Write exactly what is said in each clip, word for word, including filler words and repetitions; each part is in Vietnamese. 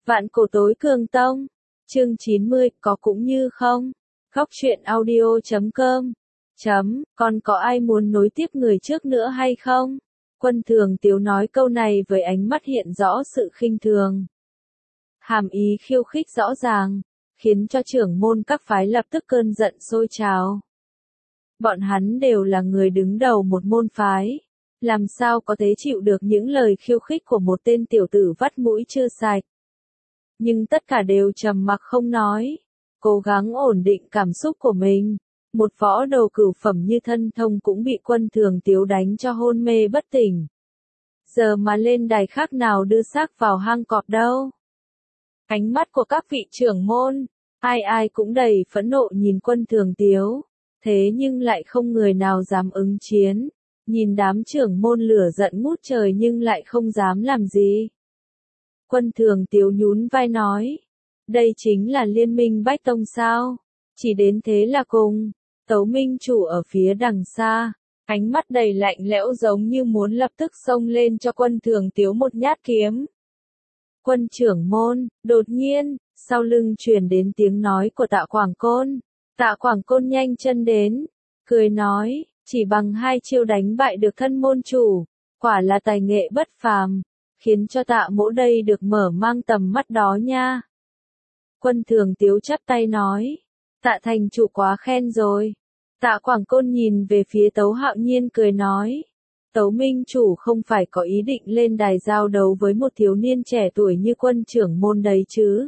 Vạn cổ tối cường tông. Chương chín mươi, có cũng như không. Góc truyện audio chấm com. Chấm, còn có ai muốn nối tiếp người trước nữa hay không? Quân Thường Tiếu nói câu này với ánh mắt hiện rõ sự khinh thường. Hàm ý khiêu khích rõ ràng, khiến cho trưởng môn các phái lập tức cơn giận sôi trào. Bọn hắn đều là người đứng đầu một môn phái. Làm sao có thể chịu được những lời khiêu khích của một tên tiểu tử vắt mũi chưa sạch. Nhưng tất cả đều trầm mặc không nói, cố gắng ổn định cảm xúc của mình. Một võ đầu cửu phẩm như Thân Thông cũng bị Quân Thường Tiếu đánh cho hôn mê bất tỉnh. Giờ mà lên đài khác nào đưa xác vào hang cọp đâu. Ánh mắt của các vị trưởng môn, ai ai cũng đầy phẫn nộ nhìn Quân Thường Tiếu, thế nhưng lại không người nào dám ứng chiến. Nhìn đám trưởng môn lửa giận ngút trời nhưng lại không dám làm gì. Quân Thường Tiếu nhún vai nói, đây chính là liên minh Bách Tông sao? Chỉ đến thế là cùng. Tấu Minh Chủ ở phía đằng xa, ánh mắt đầy lạnh lẽo giống như muốn lập tức xông lên cho Quân Thường Tiếu một nhát kiếm. Quân trưởng môn, đột nhiên, sau lưng truyền đến tiếng nói của Tạ Quảng Côn. Tạ Quảng Côn nhanh chân đến, cười nói, chỉ bằng hai chiêu đánh bại được thân môn chủ, quả là tài nghệ bất phàm, khiến cho Tạ mỗ đây được mở mang tầm mắt đó nha. Quân Thường Tiếu chắp tay nói, Tạ thành chủ quá khen rồi. Tạ Quảng Côn nhìn về phía Tấu Hạo Nhiên cười nói, Tấu Minh Chủ không phải có ý định lên đài giao đấu với một thiếu niên trẻ tuổi như Quân trưởng môn đấy chứ.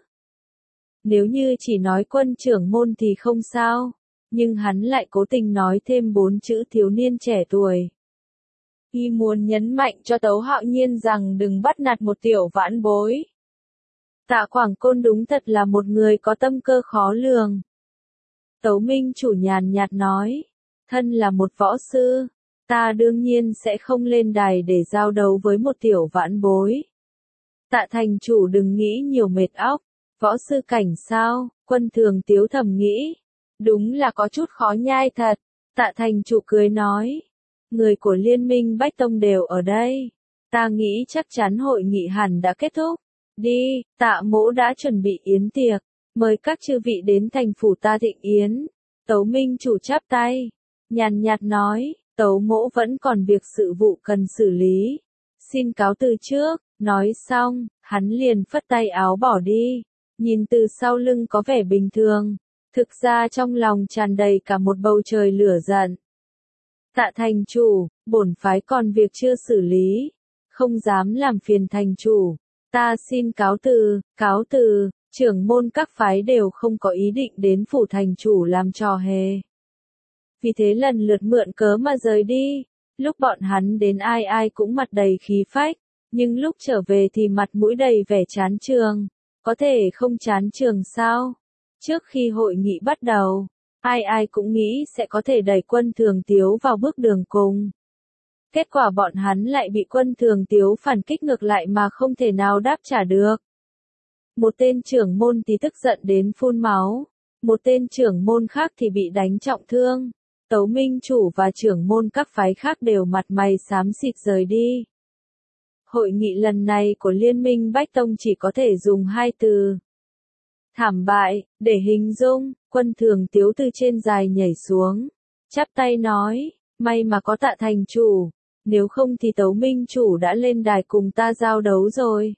Nếu như chỉ nói Quân trưởng môn thì không sao, nhưng hắn lại cố tình nói thêm bốn chữ thiếu niên trẻ tuổi. Y muốn nhấn mạnh cho Tấu Hạo Nhiên rằng đừng bắt nạt một tiểu vãn bối. Tạ Quảng Côn đúng thật là một người có tâm cơ khó lường. Tấu Minh Chủ nhàn nhạt nói, thân là một võ sư, ta đương nhiên sẽ không lên đài để giao đấu với một tiểu vãn bối. Tạ thành chủ đừng nghĩ nhiều mệt óc, võ sư cảnh sao? Quân Thường Tiếu thầm nghĩ, đúng là có chút khó nhai thật. Tạ thành chủ cười nói, người của liên minh Bách Tông đều ở đây, ta nghĩ chắc chắn hội nghị hẳn đã kết thúc. Đi, Tạ mỗ đã chuẩn bị yến tiệc, mời các chư vị đến thành phủ ta thịnh yến. Tấu Minh Chủ chắp tay, nhàn nhạt nói, Tấu mỗ vẫn còn việc sự vụ cần xử lý, xin cáo từ trước. Nói xong, hắn liền phất tay áo bỏ đi, nhìn từ sau lưng có vẻ bình thường, thực ra trong lòng tràn đầy cả một bầu trời lửa giận. Tạ thành chủ, bổn phái còn việc chưa xử lý, không dám làm phiền thành chủ, ta xin cáo từ. Cáo từ. Trưởng môn các phái đều không có ý định đến phủ thành chủ làm trò hề. Vì thế lần lượt mượn cớ mà rời đi. Lúc bọn hắn đến ai ai cũng mặt đầy khí phách, nhưng lúc trở về thì mặt mũi đầy vẻ chán trường. Có thể không chán trường sao? Trước khi hội nghị bắt đầu, ai ai cũng nghĩ sẽ có thể đẩy Quân Thường Tiếu vào bước đường cùng. Kết quả bọn hắn lại bị Quân Thường Tiếu phản kích ngược lại mà không thể nào đáp trả được. Một tên trưởng môn thì tức giận đến phun máu, một tên trưởng môn khác thì bị đánh trọng thương. Tấu Minh Chủ và trưởng môn các phái khác đều mặt mày xám xịt rời đi. Hội nghị lần này của Liên minh Bách Tông chỉ có thể dùng hai từ. Thảm bại, để hình dung. Quân Thường Tiếu từ trên dài nhảy xuống, chắp tay nói, may mà có Tạ thành chủ, nếu không thì Tấu Minh Chủ đã lên đài cùng ta giao đấu rồi.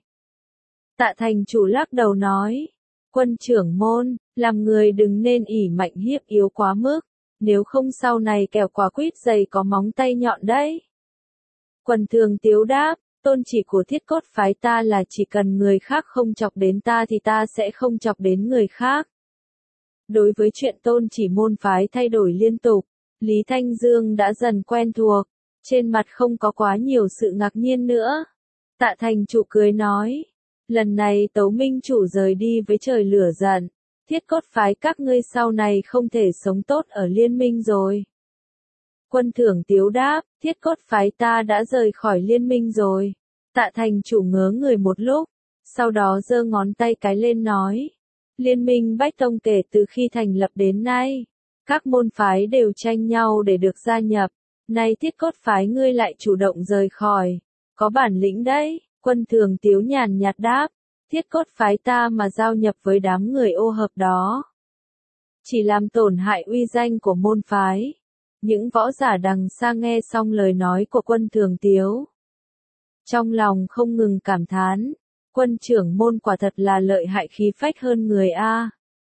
Tạ thành chủ lắc đầu nói, Quân trưởng môn, làm người đừng nên ỷ mạnh hiếp yếu quá mức, nếu không sau này kẻo quả quýt dày có móng tay nhọn đấy. Quân Thường Tiếu đáp, tôn chỉ của Thiết Cốt phái ta là chỉ cần người khác không chọc đến ta thì ta sẽ không chọc đến người khác. Đối với chuyện tôn chỉ môn phái thay đổi liên tục, Lý Thanh Dương đã dần quen thuộc, trên mặt không có quá nhiều sự ngạc nhiên nữa. Tạ thành chủ cười nói, lần này Tấu Minh Chủ rời đi với trời lửa giận, Thiết Cốt phái các ngươi sau này không thể sống tốt ở liên minh rồi. Quân Thường Tiếu đáp, Thiết Cốt phái ta đã rời khỏi liên minh rồi. Tạ thành chủ ngớ người một lúc, sau đó giơ ngón tay cái lên nói, liên minh Bách Tông kể từ khi thành lập đến nay, các môn phái đều tranh nhau để được gia nhập, nay Thiết Cốt phái ngươi lại chủ động rời khỏi, có bản lĩnh đấy. Quân Thường Tiếu nhàn nhạt đáp, Thiết cốt phái ta mà giao nhập với đám người ô hợp đó, chỉ làm tổn hại uy danh của môn phái. Những võ giả đằng xa nghe xong lời nói của Quân Thường Tiếu, trong lòng không ngừng cảm thán, Quân trưởng môn quả thật là lợi hại khí phách hơn người a.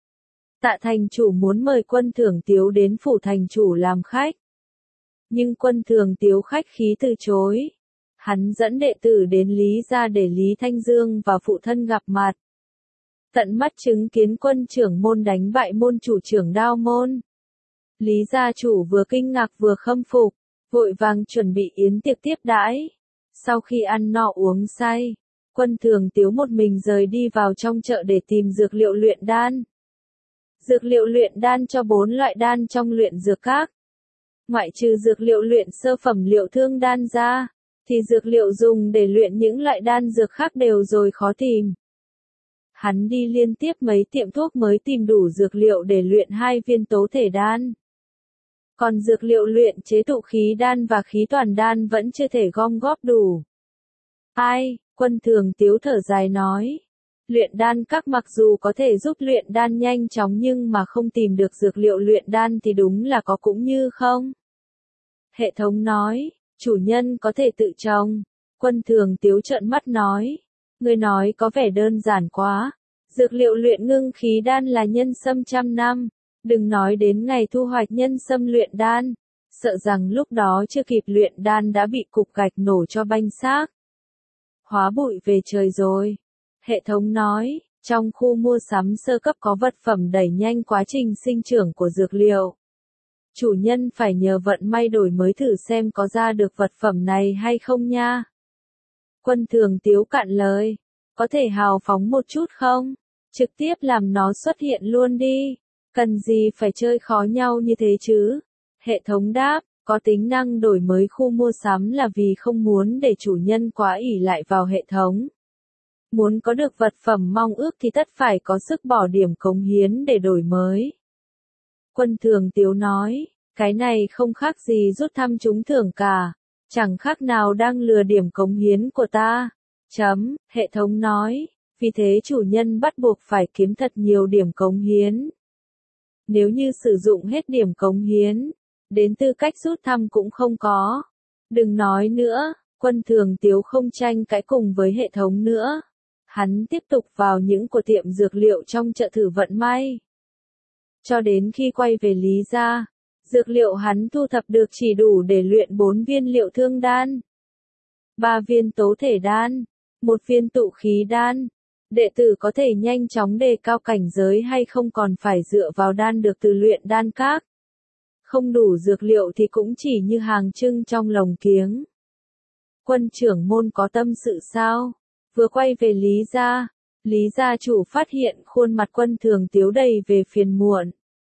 Tạ thành chủ muốn mời Quân Thường Tiếu đến phủ thành chủ làm khách, nhưng Quân Thường Tiếu khách khí từ chối. Hắn dẫn đệ tử đến Lý gia để Lý Thanh Dương và phụ thân gặp mặt, tận mắt chứng kiến Quân trưởng môn đánh bại môn chủ trưởng Đao môn. Lý gia chủ vừa kinh ngạc vừa khâm phục, vội vàng chuẩn bị yến tiệc tiếp đãi. Sau khi ăn no uống say, Quân Thường Tiếu một mình rời đi vào trong chợ để tìm dược liệu luyện đan. Dược liệu luyện đan cho bốn loại đan trong luyện dược các. Ngoại trừ dược liệu luyện sơ phẩm liệu thương đan ra, thì dược liệu dùng để luyện những loại đan dược khác đều rồi khó tìm. Hắn đi liên tiếp mấy tiệm thuốc mới tìm đủ dược liệu để luyện hai viên tố thể đan. Còn dược liệu luyện chế tụ khí đan và khí toàn đan vẫn chưa thể gom góp đủ. Ai, Quân Thường Tiếu thở dài nói. Luyện đan các mặc dù có thể giúp luyện đan nhanh chóng nhưng mà không tìm được dược liệu luyện đan thì đúng là có cũng như không. Hệ thống nói, chủ nhân có thể tự trồng. Quân Thường Tiếu trợn mắt nói. Người nói có vẻ đơn giản quá. Dược liệu luyện ngưng khí đan là nhân sâm trăm năm. Đừng nói đến ngày thu hoạch nhân sâm luyện đan. Sợ rằng lúc đó chưa kịp luyện đan đã bị cục gạch nổ cho banh xác. Hóa bụi về trời rồi. Hệ thống nói, trong khu mua sắm sơ cấp có vật phẩm đẩy nhanh quá trình sinh trưởng của dược liệu. Chủ nhân phải nhờ vận may đổi mới thử xem có ra được vật phẩm này hay không nha. Quân Thường Tiếu cạn lời, có thể hào phóng một chút không? Trực tiếp làm nó xuất hiện luôn đi. Cần gì phải chơi khó nhau như thế chứ? Hệ thống đáp, có tính năng đổi mới khu mua sắm là vì không muốn để chủ nhân quá ỷ lại vào hệ thống. Muốn có được vật phẩm mong ước thì tất phải có sức bỏ điểm cống hiến để đổi mới. Quân Thường Tiếu nói, cái này không khác gì rút thăm trúng thưởng cả, chẳng khác nào đang lừa điểm cống hiến của ta. Chấm, hệ thống nói, vì thế chủ nhân bắt buộc phải kiếm thật nhiều điểm cống hiến. Nếu như sử dụng hết điểm cống hiến, đến tư cách rút thăm cũng không có. Đừng nói nữa, Quân Thường Tiếu không tranh cãi cùng với hệ thống nữa. Hắn tiếp tục vào những của tiệm dược liệu trong chợ thử vận may. Cho đến khi quay về Lý gia, dược liệu hắn thu thập được chỉ đủ để luyện bốn viên liệu thương đan, ba viên tố thể đan, một viên tụ khí đan. Đệ tử có thể nhanh chóng đề cao cảnh giới hay không còn phải dựa vào đan được từ luyện đan các. Không đủ dược liệu thì cũng chỉ như hàng trưng trong lồng kiếng. Quân trưởng môn có tâm sự sao? Vừa quay về Lý gia, Lý gia chủ phát hiện khuôn mặt Quân Thường Tiếu đầy về phiền muộn.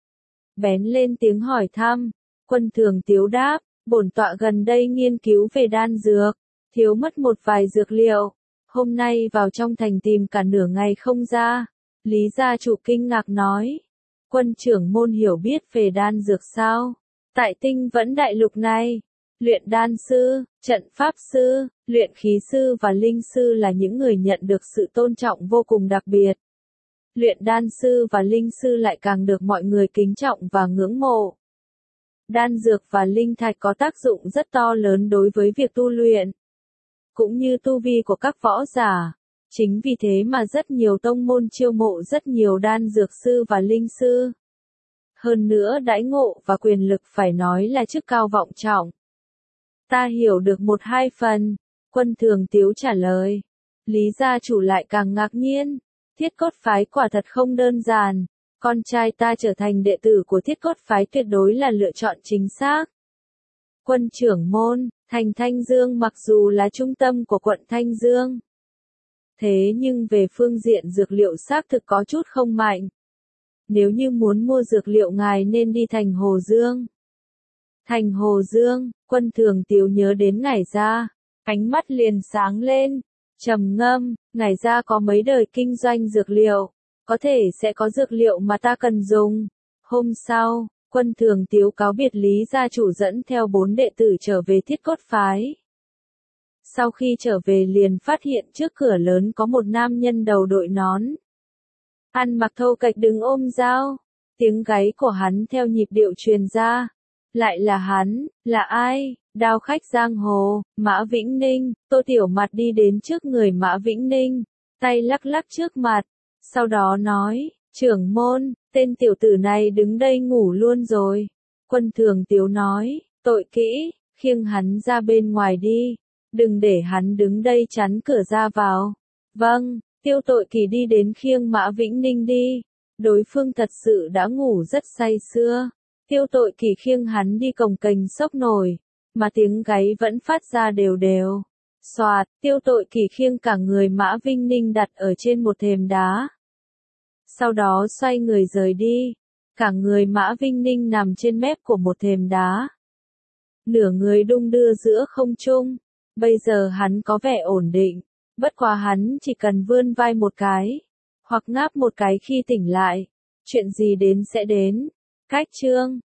Bén lên tiếng hỏi thăm, Quân Thường Tiếu đáp, bổn tọa gần đây nghiên cứu về đan dược, thiếu mất một vài dược liệu, hôm nay vào trong thành tìm cả nửa ngày không ra. Lý gia chủ kinh ngạc nói, Quân trưởng môn hiểu biết về đan dược sao? Tại Tinh Vẫn đại lục này, luyện đan sư, trận pháp sư, luyện khí sư và linh sư là những người nhận được sự tôn trọng vô cùng đặc biệt. Luyện đan sư và linh sư lại càng được mọi người kính trọng và ngưỡng mộ. Đan dược và linh thạch có tác dụng rất to lớn đối với việc tu luyện, cũng như tu vi của các võ giả. Chính vì thế mà rất nhiều tông môn chiêu mộ rất nhiều đan dược sư và linh sư. Hơn nữa đãi ngộ và quyền lực phải nói là chức cao vọng trọng. Ta hiểu được một hai phần, Quân Thường Tiếu trả lời. Lý gia chủ lại càng ngạc nhiên, Thiết Cốt phái quả thật không đơn giản, con trai ta trở thành đệ tử của Thiết Cốt phái tuyệt đối là lựa chọn chính xác. Quân trưởng môn, thành Thanh Dương mặc dù là trung tâm của quận Thanh Dương, thế nhưng về phương diện dược liệu xác thực có chút không mạnh. Nếu như muốn mua dược liệu ngài nên đi thành Hồ Dương. Thành Hồ Dương, Quân Thường Tiếu nhớ đến Ngải Gia, ánh mắt liền sáng lên, trầm ngâm, Ngải Gia có mấy đời kinh doanh dược liệu, có thể sẽ có dược liệu mà ta cần dùng. Hôm sau, Quân Thường Tiếu cáo biệt Lý gia chủ dẫn theo bốn đệ tử trở về Thiết Cốt phái. Sau khi trở về liền phát hiện trước cửa lớn có một nam nhân đầu đội nón. Ăn mặc thô kệch đứng ôm dao. Tiếng gáy của hắn theo nhịp điệu truyền ra. Lại là hắn, là ai? Đao khách giang hồ, Mã Vĩnh Ninh. Tô Tiểu Mạt đi đến trước người Mã Vĩnh Ninh, tay lắc lắc trước mặt, sau đó nói, trưởng môn, tên tiểu tử này đứng đây ngủ luôn rồi. Quân Thường Tiếu nói, tội kỹ, khiêng hắn ra bên ngoài đi, đừng để hắn đứng đây chắn cửa ra vào. Vâng, Tiêu Tội Kỳ đi đến khiêng Mã Vĩnh Ninh đi, đối phương thật sự đã ngủ rất say sưa. Tiêu Tội Kỳ khiêng hắn đi cồng kềnh sốc nổi, mà tiếng gáy vẫn phát ra đều đều. Soạt, Tiêu Tội Kỳ khiêng cả người Mã Vĩnh Ninh đặt ở trên một thềm đá. Sau đó xoay người rời đi, cả người Mã Vĩnh Ninh nằm trên mép của một thềm đá. Nửa người đung đưa giữa không trung, bây giờ hắn có vẻ ổn định, bất quá hắn chỉ cần vươn vai một cái, hoặc ngáp một cái khi tỉnh lại, chuyện gì đến sẽ đến. Cách chương